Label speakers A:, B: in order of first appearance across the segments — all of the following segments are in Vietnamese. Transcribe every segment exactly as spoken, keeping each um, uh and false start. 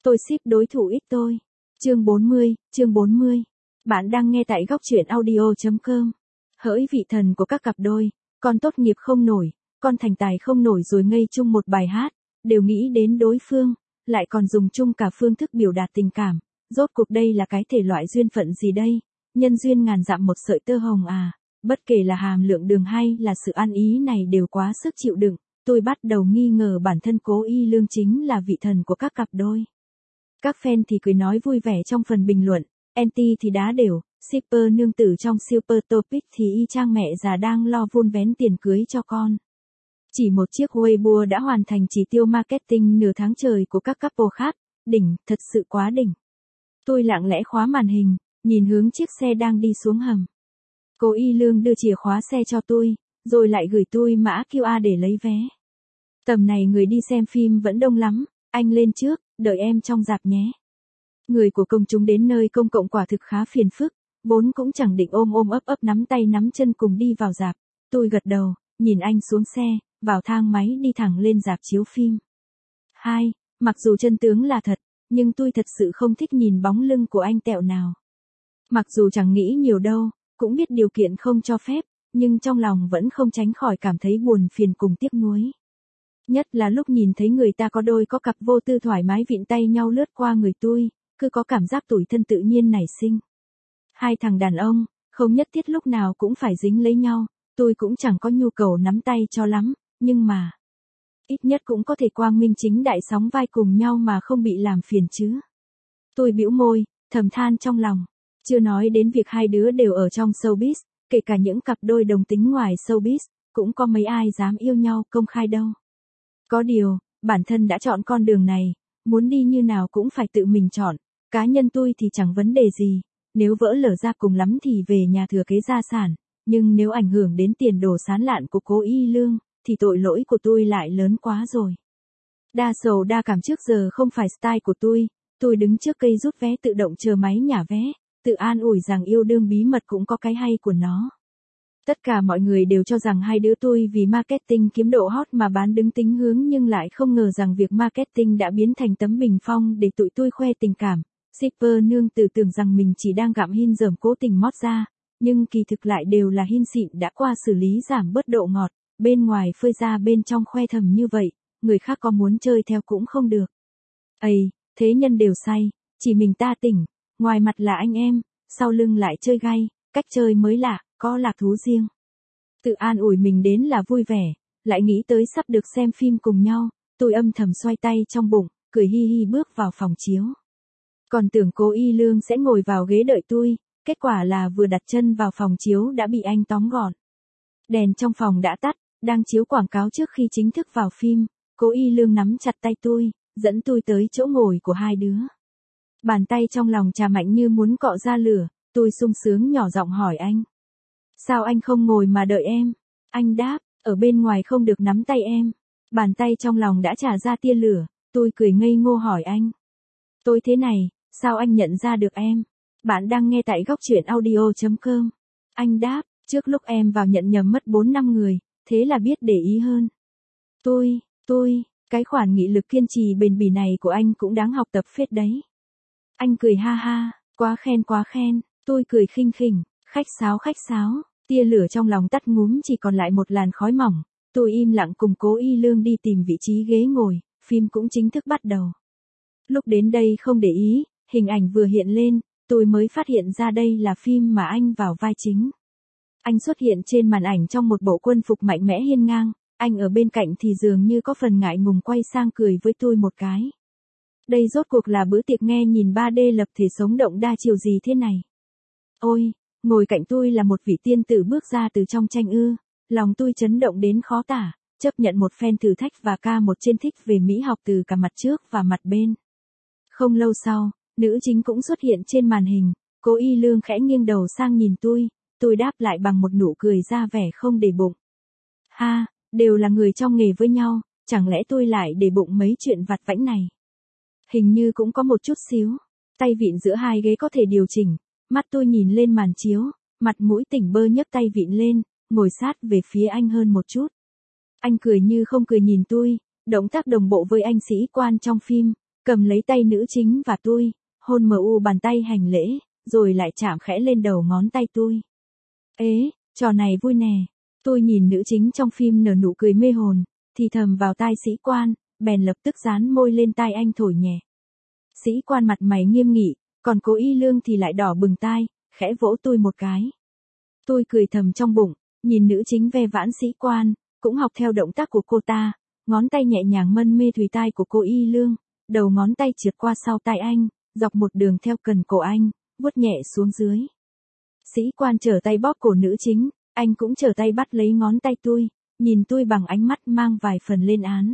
A: Tôi ship đối thủ ít tôi. Chương bốn mươi, chương bốn mươi. Bạn đang nghe tại góc truyện audio chấm com. Hỡi vị thần của các cặp đôi, con tốt nghiệp không nổi, con thành tài không nổi rồi ngây chung một bài hát, đều nghĩ đến đối phương, lại còn dùng chung cả phương thức biểu đạt tình cảm. Rốt cuộc đây là cái thể loại duyên phận gì đây? Nhân duyên ngàn dặm một sợi tơ hồng à? Bất kể là hàm lượng đường hay là sự ăn ý này đều quá sức chịu đựng. Tôi bắt đầu nghi ngờ bản thân Cố Y Lương chính là vị thần của các cặp đôi. Các fan thì cười nói vui vẻ trong phần bình luận, anti thì đá đều, shipper nương tử trong Super Topic thì y chang mẹ già đang lo vun vén tiền cưới cho con. Chỉ một chiếc Weibo đã hoàn thành chỉ tiêu marketing nửa tháng trời của các couple khác, đỉnh, thật sự quá đỉnh. Tôi lặng lẽ khóa màn hình, nhìn hướng chiếc xe đang đi xuống hầm. Cố Y Lương đưa chìa khóa xe cho tôi, rồi lại gửi tôi mã quy rờ để lấy vé. Tầm này người đi xem phim vẫn đông lắm, anh lên trước, đợi em trong rạp nhé. Người của công chúng đến nơi công cộng quả thực khá phiền phức, vốn cũng chẳng định ôm ôm ấp ấp nắm tay nắm chân cùng đi vào rạp. Tôi gật đầu, nhìn anh xuống xe, vào thang máy đi thẳng lên rạp chiếu phim. Hai, mặc dù chân tướng là thật, nhưng tôi thật sự không thích nhìn bóng lưng của anh tẹo nào. Mặc dù chẳng nghĩ nhiều đâu, cũng biết điều kiện không cho phép, nhưng trong lòng vẫn không tránh khỏi cảm thấy buồn phiền cùng tiếc nuối. Nhất là lúc nhìn thấy người ta có đôi có cặp vô tư thoải mái vịn tay nhau lướt qua người tôi, cứ có cảm giác tủi thân tự nhiên nảy sinh. Hai thằng đàn ông, không nhất thiết lúc nào cũng phải dính lấy nhau, tôi cũng chẳng có nhu cầu nắm tay cho lắm, nhưng mà ít nhất cũng có thể quang minh chính đại sóng vai cùng nhau mà không bị làm phiền chứ. Tôi bĩu môi, thầm than trong lòng, chưa nói đến việc hai đứa đều ở trong showbiz, kể cả những cặp đôi đồng tính ngoài showbiz, cũng có mấy ai dám yêu nhau công khai đâu. Có điều, bản thân đã chọn con đường này, muốn đi như nào cũng phải tự mình chọn, cá nhân tôi thì chẳng vấn đề gì, nếu vỡ lở ra cùng lắm thì về nhà thừa kế gia sản, nhưng nếu ảnh hưởng đến tiền đồ sán lạn của Cố Y Lương, thì tội lỗi của tôi lại lớn quá rồi. Đa sầu đa cảm trước giờ không phải style của tôi, tôi đứng trước cây rút vé tự động chờ máy nhả vé, tự an ủi rằng yêu đương bí mật cũng có cái hay của nó. Tất cả mọi người đều cho rằng hai đứa tôi vì marketing kiếm độ hot mà bán đứng tính hướng nhưng lại không ngờ rằng việc marketing đã biến thành tấm bình phong để tụi tôi khoe tình cảm. Shipper nương tử tưởng rằng mình chỉ đang gặm hin dởm cố tình mót ra, nhưng kỳ thực lại đều là hin xịn đã qua xử lý giảm bớt độ ngọt, bên ngoài phơi ra bên trong khoe thầm như vậy, người khác có muốn chơi theo cũng không được. Ây, thế nhân đều say, chỉ mình ta tỉnh, ngoài mặt là anh em, sau lưng lại chơi gay, cách chơi mới lạ, có lạc thú riêng. Tự an ủi mình đến là vui vẻ, lại nghĩ tới sắp được xem phim cùng nhau, tôi âm thầm xoay tay trong bụng, cười hi hi bước vào phòng chiếu. Còn tưởng Cố Y Lương sẽ ngồi vào ghế đợi tôi, kết quả là vừa đặt chân vào phòng chiếu đã bị anh tóm gọn. Đèn trong phòng đã tắt, đang chiếu quảng cáo trước khi chính thức vào phim, Cố Y Lương nắm chặt tay tôi, dẫn tôi tới chỗ ngồi của hai đứa. Bàn tay trong lòng trà mạnh như muốn cọ ra lửa, tôi sung sướng nhỏ giọng hỏi anh. Sao anh không ngồi mà đợi em? Anh đáp, ở bên ngoài không được nắm tay em. Bàn tay trong lòng đã trả ra tia lửa, tôi cười ngây ngô hỏi anh. Tôi thế này, sao anh nhận ra được em? Bạn đang nghe tại góc truyện audio chấm com. Anh đáp, trước lúc em vào nhận nhầm mất bốn năm người, thế là biết để ý hơn. Tôi, tôi, cái khoản nghị lực kiên trì bền bỉ này của anh cũng đáng học tập phết đấy. Anh cười ha ha, quá khen quá khen, tôi cười khinh khỉnh, khách sáo khách sáo, tia lửa trong lòng tắt ngúm chỉ còn lại một làn khói mỏng, tôi im lặng cùng Cố Y Lương đi tìm vị trí ghế ngồi, phim cũng chính thức bắt đầu. Lúc đến đây không để ý, hình ảnh vừa hiện lên, tôi mới phát hiện ra đây là phim mà anh vào vai chính. Anh xuất hiện trên màn ảnh trong một bộ quân phục mạnh mẽ hiên ngang, anh ở bên cạnh thì dường như có phần ngại ngùng quay sang cười với tôi một cái. Đây rốt cuộc là bữa tiệc nghe nhìn ba D lập thể sống động đa chiều gì thế này? Ôi, ngồi cạnh tôi là một vị tiên tử bước ra từ trong tranh ư, lòng tôi chấn động đến khó tả, chấp nhận một phen thử thách và ca một trên thích về mỹ học từ cả mặt trước và mặt bên. Không lâu sau, nữ chính cũng xuất hiện trên màn hình, Cố Y Lương khẽ nghiêng đầu sang nhìn tôi, tôi đáp lại bằng một nụ cười ra vẻ không để bụng. Ha, đều là người trong nghề với nhau, chẳng lẽ tôi lại để bụng mấy chuyện vặt vãnh này? Hình như cũng có một chút xíu, tay vịn giữa hai ghế có thể điều chỉnh, mắt tôi nhìn lên màn chiếu, mặt mũi tỉnh bơ nhấc tay vịn lên, ngồi sát về phía anh hơn một chút. Anh cười như không cười nhìn tôi, động tác đồng bộ với anh sĩ quan trong phim, cầm lấy tay nữ chính và tôi, hôn mờ u bàn tay hành lễ, rồi lại chạm khẽ lên đầu ngón tay tôi. Ế, trò này vui nè. Tôi nhìn nữ chính trong phim nở nụ cười mê hồn, thì thầm vào tai sĩ quan, bèn lập tức dán môi lên tai anh thổi nhẹ. Sĩ quan mặt mày nghiêm nghị, còn cô Y Lương thì lại đỏ bừng tai, khẽ vỗ tôi một cái. Tôi cười thầm trong bụng, nhìn nữ chính ve vãn sĩ quan, cũng học theo động tác của cô ta, ngón tay nhẹ nhàng mân mê thùy tai của cô Y Lương, đầu ngón tay trượt qua sau tai anh, dọc một đường theo cần cổ anh, vuốt nhẹ xuống dưới. Sĩ quan trở tay bóp cổ nữ chính, anh cũng trở tay bắt lấy ngón tay tôi, nhìn tôi bằng ánh mắt mang vài phần lên án.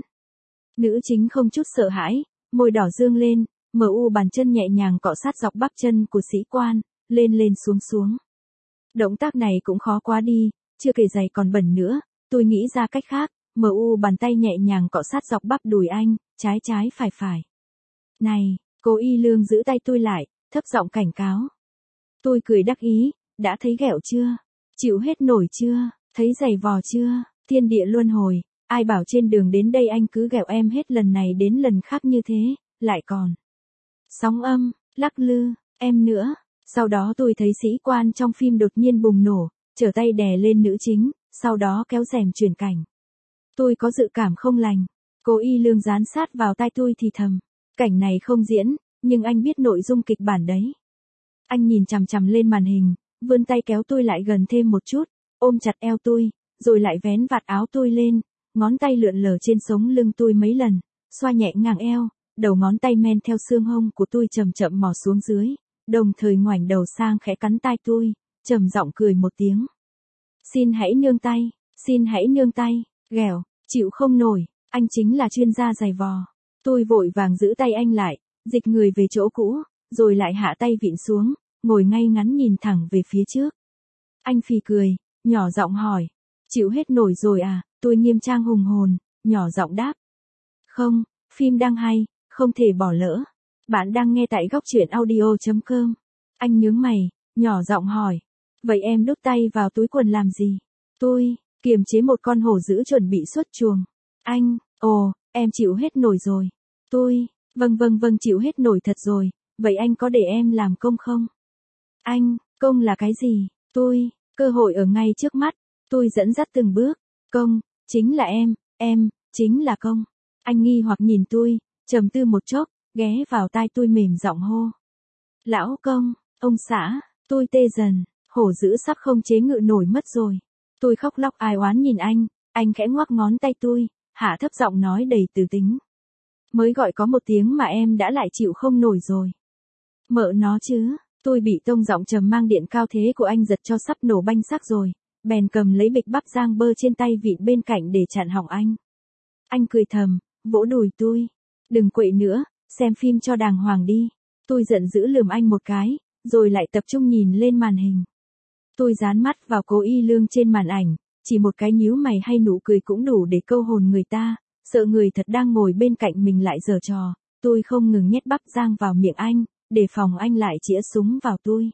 A: Nữ chính không chút sợ hãi, môi đỏ dương lên, mờ u bàn chân nhẹ nhàng cọ sát dọc bắp chân của sĩ quan, lên lên xuống xuống. Động tác này cũng khó quá đi, chưa kể giày còn bẩn nữa, tôi nghĩ ra cách khác, mờ u bàn tay nhẹ nhàng cọ sát dọc bắp đùi anh, trái trái phải phải. Này, cô Y Lương giữ tay tôi lại, thấp giọng cảnh cáo. Tôi cười đắc ý, đã thấy ghẹo chưa? Chịu hết nổi chưa? Thấy giày vò chưa? Thiên địa luân hồi, ai bảo trên đường đến đây anh cứ ghẹo em hết lần này đến lần khác như thế, lại còn sóng âm, lắc lư, em nữa. Sau đó tôi thấy sĩ quan trong phim đột nhiên bùng nổ, trở tay đè lên nữ chính, sau đó kéo rèm chuyển cảnh. Tôi có dự cảm không lành, cô Y Lương dán sát vào tai tôi thì thầm. Cảnh này không diễn, nhưng anh biết nội dung kịch bản đấy. Anh nhìn chằm chằm lên màn hình, vươn tay kéo tôi lại gần thêm một chút, ôm chặt eo tôi, rồi lại vén vạt áo tôi lên, ngón tay lượn lờ trên sống lưng tôi mấy lần, xoa nhẹ ngang eo, đầu ngón tay men theo xương hông của tôi chậm chậm mò xuống dưới, đồng thời ngoảnh đầu sang khẽ cắn tai tôi, trầm giọng cười một tiếng. Xin hãy nương tay, xin hãy nương tay, ghẹo, chịu không nổi, anh chính là chuyên gia giày vò. Tôi vội vàng giữ tay anh lại, dịch người về chỗ cũ, rồi lại hạ tay vịn xuống, ngồi ngay ngắn nhìn thẳng về phía trước. Anh phì cười, nhỏ giọng hỏi, chịu hết nổi rồi à? Tôi nghiêm trang hùng hồn, nhỏ giọng đáp. Không, phim đang hay, không thể bỏ lỡ. Bạn đang nghe tại góc truyện audio chấm com. Anh nhướng mày, nhỏ giọng hỏi, vậy em đút tay vào túi quần làm gì? Tôi kiềm chế một con hổ dữ chuẩn bị xuất chuồng. Anh, ồ, em chịu hết nổi rồi. Tôi, vâng vâng vâng chịu hết nổi thật rồi, vậy anh có để em làm công không? Anh, công là cái gì? Tôi, cơ hội ở ngay trước mắt, tôi dẫn dắt từng bước, công, chính là em, em, chính là công. Anh nghi hoặc nhìn tôi, trầm tư một chốc, ghé vào tai tôi mềm giọng hô. Lão công, ông xã, tôi tê dần, hổ dữ sắp không chế ngự nổi mất rồi. Tôi khóc lóc ai oán nhìn anh, anh khẽ ngoắc ngón tay tôi, hạ thấp giọng nói đầy từ tính. Mới gọi có một tiếng mà em đã lại chịu không nổi rồi. Mợ nó chứ, tôi bị tông giọng trầm mang điện cao thế của anh giật cho sắp nổ banh xác rồi, bèn cầm lấy bịch bắp rang bơ trên tay vịn bên cạnh để chặn họng anh. Anh cười thầm, vỗ đùi tôi. Đừng quậy nữa, xem phim cho đàng hoàng đi. Tôi giận dữ lườm anh một cái, rồi lại tập trung nhìn lên màn hình. Tôi dán mắt vào cô Y Lương trên màn ảnh, chỉ một cái nhíu mày hay nụ cười cũng đủ để câu hồn người ta, sợ người thật đang ngồi bên cạnh mình lại giở trò. Tôi không ngừng nhét bắp rang vào miệng anh, để phòng anh lại chĩa súng vào tôi.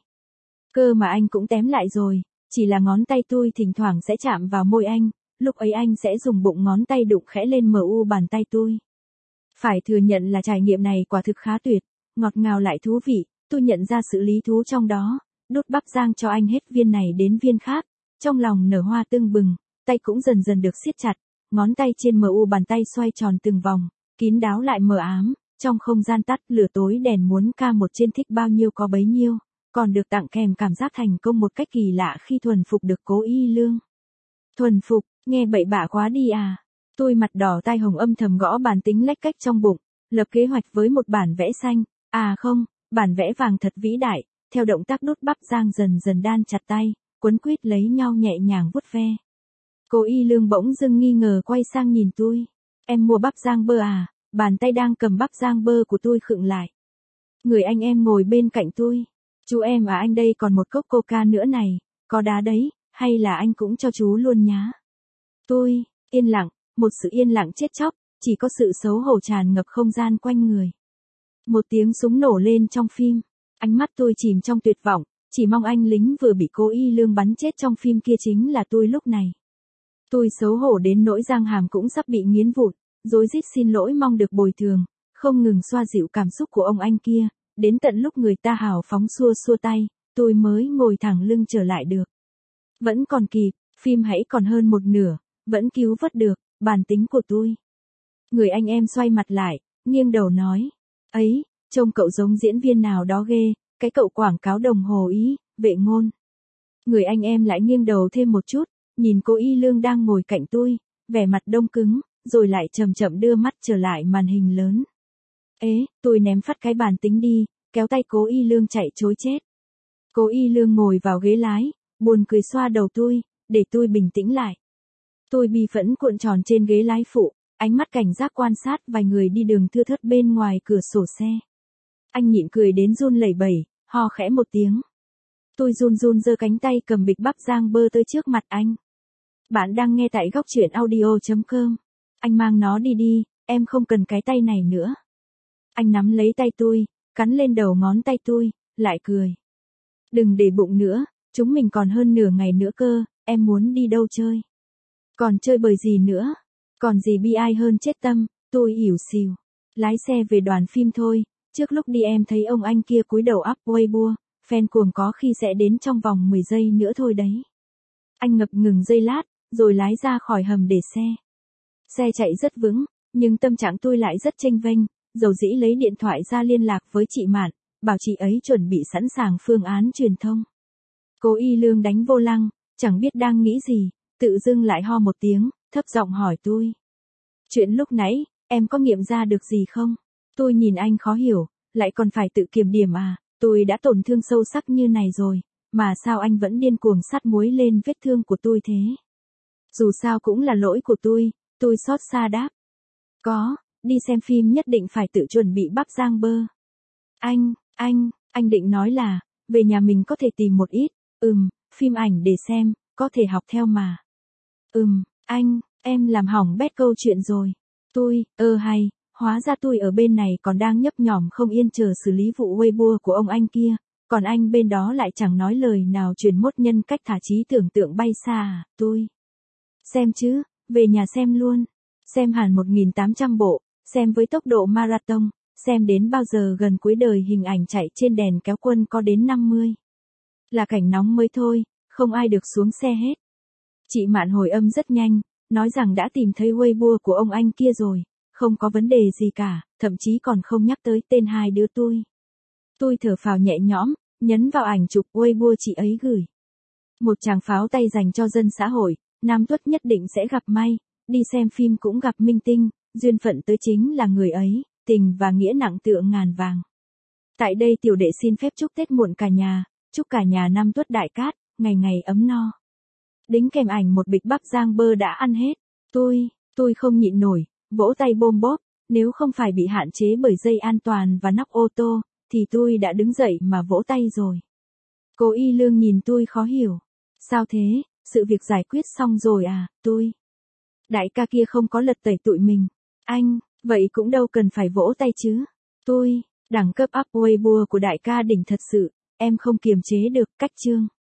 A: Cơ mà anh cũng tém lại rồi, chỉ là ngón tay tôi thỉnh thoảng sẽ chạm vào môi anh, lúc ấy anh sẽ dùng bụng ngón tay đụng khẽ lên mờ u bàn tay tôi. Phải thừa nhận là trải nghiệm này quả thực khá tuyệt, ngọt ngào lại thú vị, tôi nhận ra sự lý thú trong đó, đút bắp rang cho anh hết viên này đến viên khác, trong lòng nở hoa tưng bừng, tay cũng dần dần được siết chặt, ngón tay trên mờ u bàn tay xoay tròn từng vòng, kín đáo lại mờ ám, trong không gian tắt lửa tối đèn muốn ca một trên thích bao nhiêu có bấy nhiêu, còn được tặng kèm cảm giác thành công một cách kỳ lạ khi thuần phục được cố Y Lương. Thuần phục, nghe bậy bạ quá đi à. Tôi mặt đỏ tai hồng âm thầm gõ bàn tính lách cách trong bụng, lập kế hoạch với một bản vẽ xanh, à không, bản vẽ vàng thật vĩ đại, theo động tác đút bắp rang dần dần đan chặt tay, quấn quýt lấy nhau nhẹ nhàng vuốt ve. Cô Y Lương bỗng dưng nghi ngờ quay sang nhìn tôi, em mua bắp rang bơ à? Bàn tay đang cầm bắp rang bơ của tôi khựng lại. Người anh em ngồi bên cạnh tôi, chú em à anh đây còn một cốc coca nữa này, có đá đấy, hay là anh cũng cho chú luôn nhá. Tôi, yên lặng, một sự yên lặng chết chóc, chỉ có sự xấu hổ tràn ngập không gian quanh người. Một tiếng súng nổ lên trong phim, ánh mắt tôi chìm trong tuyệt vọng, chỉ mong anh lính vừa bị cố Y Lương bắn chết trong phim kia chính là tôi lúc này. Tôi xấu hổ đến nỗi răng hàm cũng sắp bị nghiến vụn, rối rít xin lỗi mong được bồi thường, không ngừng xoa dịu cảm xúc của ông anh kia, đến tận lúc người ta hào phóng xua xua tay, tôi mới ngồi thẳng lưng trở lại được. Vẫn còn kịp, phim hãy còn hơn một nửa, vẫn cứu vớt được, bản tính của tôi. Người anh em xoay mặt lại, nghiêng đầu nói, ấy, trông cậu giống diễn viên nào đó ghê, cái cậu quảng cáo đồng hồ ý, vệ ngôn. Người anh em lại nghiêng đầu thêm một chút, nhìn cô Y Lương đang ngồi cạnh tôi, vẻ mặt đông cứng, rồi lại chậm chậm đưa mắt trở lại màn hình lớn. Ế, tôi ném phát cái bản tính đi, kéo tay cố Y Lương chạy trối chết. Cố Y Lương ngồi vào ghế lái, buồn cười xoa đầu tôi, để tôi bình tĩnh lại. Tôi bi phẫn cuộn tròn trên ghế lái phụ, ánh mắt cảnh giác quan sát vài người đi đường thưa thớt bên ngoài cửa sổ xe. Anh nhịn cười đến run lẩy bẩy, ho khẽ một tiếng. Tôi run run giơ cánh tay cầm bịch bắp rang bơ tới trước mặt anh. Bạn đang nghe tại góc truyện audio chấm com. Anh mang nó đi đi, em không cần cái tay này nữa. Anh nắm lấy tay tôi, cắn lên đầu ngón tay tôi, lại cười. Đừng để bụng nữa, chúng mình còn hơn nửa ngày nữa cơ, em muốn đi đâu chơi? Còn chơi bời gì nữa? Còn gì bi ai hơn chết tâm, tôi ỉu xìu. Lái xe về đoàn phim thôi, trước lúc đi em thấy ông anh kia cúi đầu up Weibo, fan cuồng có khi sẽ đến trong vòng mười giây nữa thôi đấy. Anh ngập ngừng giây lát, rồi lái ra khỏi hầm để xe. Xe chạy rất vững, nhưng tâm trạng tôi lại rất chênh vênh, dầu dĩ lấy điện thoại ra liên lạc với chị Mạn, bảo chị ấy chuẩn bị sẵn sàng phương án truyền thông. Cô Y Lương đánh vô lăng, chẳng biết đang nghĩ gì, tự dưng lại ho một tiếng, thấp giọng hỏi tôi. Chuyện lúc nãy, em có nghiệm ra được gì không? Tôi nhìn anh khó hiểu, lại còn phải tự kiểm điểm à, tôi đã tổn thương sâu sắc như này rồi, mà sao anh vẫn điên cuồng sát muối lên vết thương của tôi thế? Dù sao cũng là lỗi của tôi, tôi xót xa đáp. Có, đi xem phim nhất định phải tự chuẩn bị bắp rang bơ. Anh, anh, anh định nói là, về nhà mình có thể tìm một ít, ừm, phim ảnh để xem, có thể học theo mà. Ừm, anh, em làm hỏng bét câu chuyện rồi. Tôi, ơ hay, hóa ra tôi ở bên này còn đang nhấp nhổm không yên chờ xử lý vụ Weibo của ông anh kia, còn anh bên đó lại chẳng nói lời nào truyền mốt nhân cách thả trí tưởng tượng bay xa à, tôi. Xem chứ, về nhà xem luôn. Xem hẳn một nghìn tám trăm bộ, xem với tốc độ marathon, xem đến bao giờ gần cuối đời hình ảnh chạy trên đèn kéo quân có đến năm mươi. Là cảnh nóng mới thôi, không ai được xuống xe hết. Chị Mạn hồi âm rất nhanh, nói rằng đã tìm thấy Weibo của ông anh kia rồi, không có vấn đề gì cả, thậm chí còn không nhắc tới tên hai đứa tôi. Tôi thở phào nhẹ nhõm, nhấn vào ảnh chụp Weibo chị ấy gửi. Một tràng pháo tay dành cho dân xã hội, Nam Tuất nhất định sẽ gặp may, đi xem phim cũng gặp minh tinh, duyên phận tới chính là người ấy, tình và nghĩa nặng tựa ngàn vàng. Tại đây tiểu đệ xin phép chúc Tết muộn cả nhà, chúc cả nhà Nam Tuất đại cát, ngày ngày ấm no. Đính kèm ảnh một bịch bắp rang bơ đã ăn hết. Tôi, tôi không nhịn nổi, vỗ tay bôm bóp, nếu không phải bị hạn chế bởi dây an toàn và nóc ô tô, thì tôi đã đứng dậy mà vỗ tay rồi. Cô Y Lương nhìn tôi khó hiểu. Sao thế, sự việc giải quyết xong rồi à, tôi. Đại ca kia không có lật tẩy tụi mình. Anh, vậy cũng đâu cần phải vỗ tay chứ. Tôi, đẳng cấp up Weibo của đại ca đỉnh thật sự, em không kiềm chế được, cách chương.